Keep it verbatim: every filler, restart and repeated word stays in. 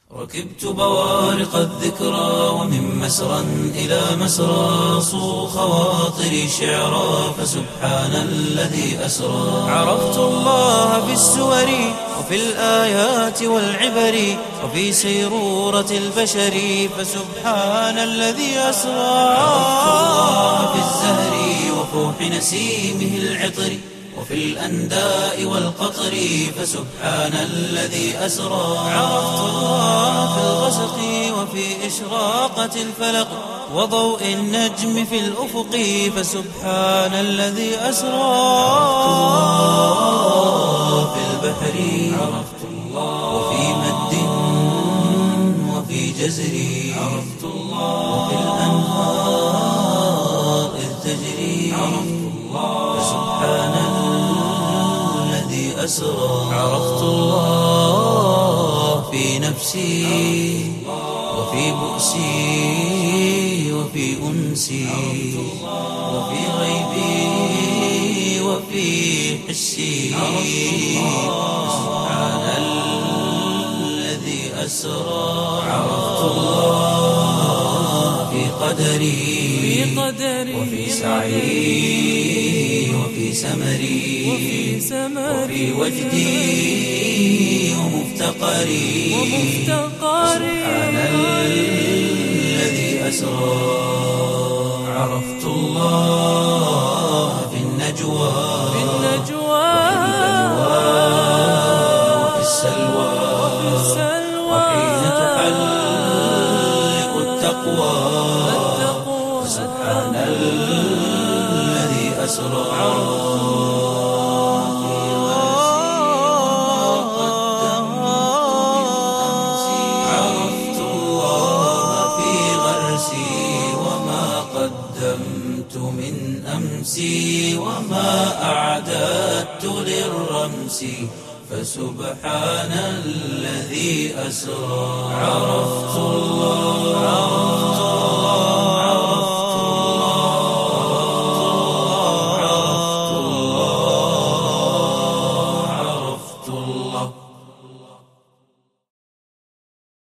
ركبت بوارق الذكرى ومن مسرى إلى مسرى صو خواطري شعرا فسبحان الذي أسرى. عرفت الله في السور وفي الآيات والعبر وفي سيرورة البشر فسبحان الذي أسرى. عرفت الله في الزهر وفوح نسيمه العطر وفي الأنداء والقطر فسبحان الذي أسرى. عرفت الله في الغسق وفي إشراقة الفلق وضوء النجم في الأفق فسبحان الذي أسرى. عرفت الله في البحر عرفت الله وفي مد وفي جزر عرفت الله وفي الأنهار إذ تجري عرفت الله فسبحان الذي أسرى. عرفت الله في نفسي وفي بؤسي وفي أنسي وفي غيبي وفي حسي سبحان الذي أسرى. عرفت الله في قدري وفي سعي وفي سمري وفي وجدي ومفتقري سبحان الذي أسرى. عرفت الله في النجوى وفي السلوى وحين تحلق التقوى سبحان الذي أسرى. عرفت الله في غرسي وما قدمت من أمسي وما أعددت للرمس فسبحان الذي أسرى. عرفت الله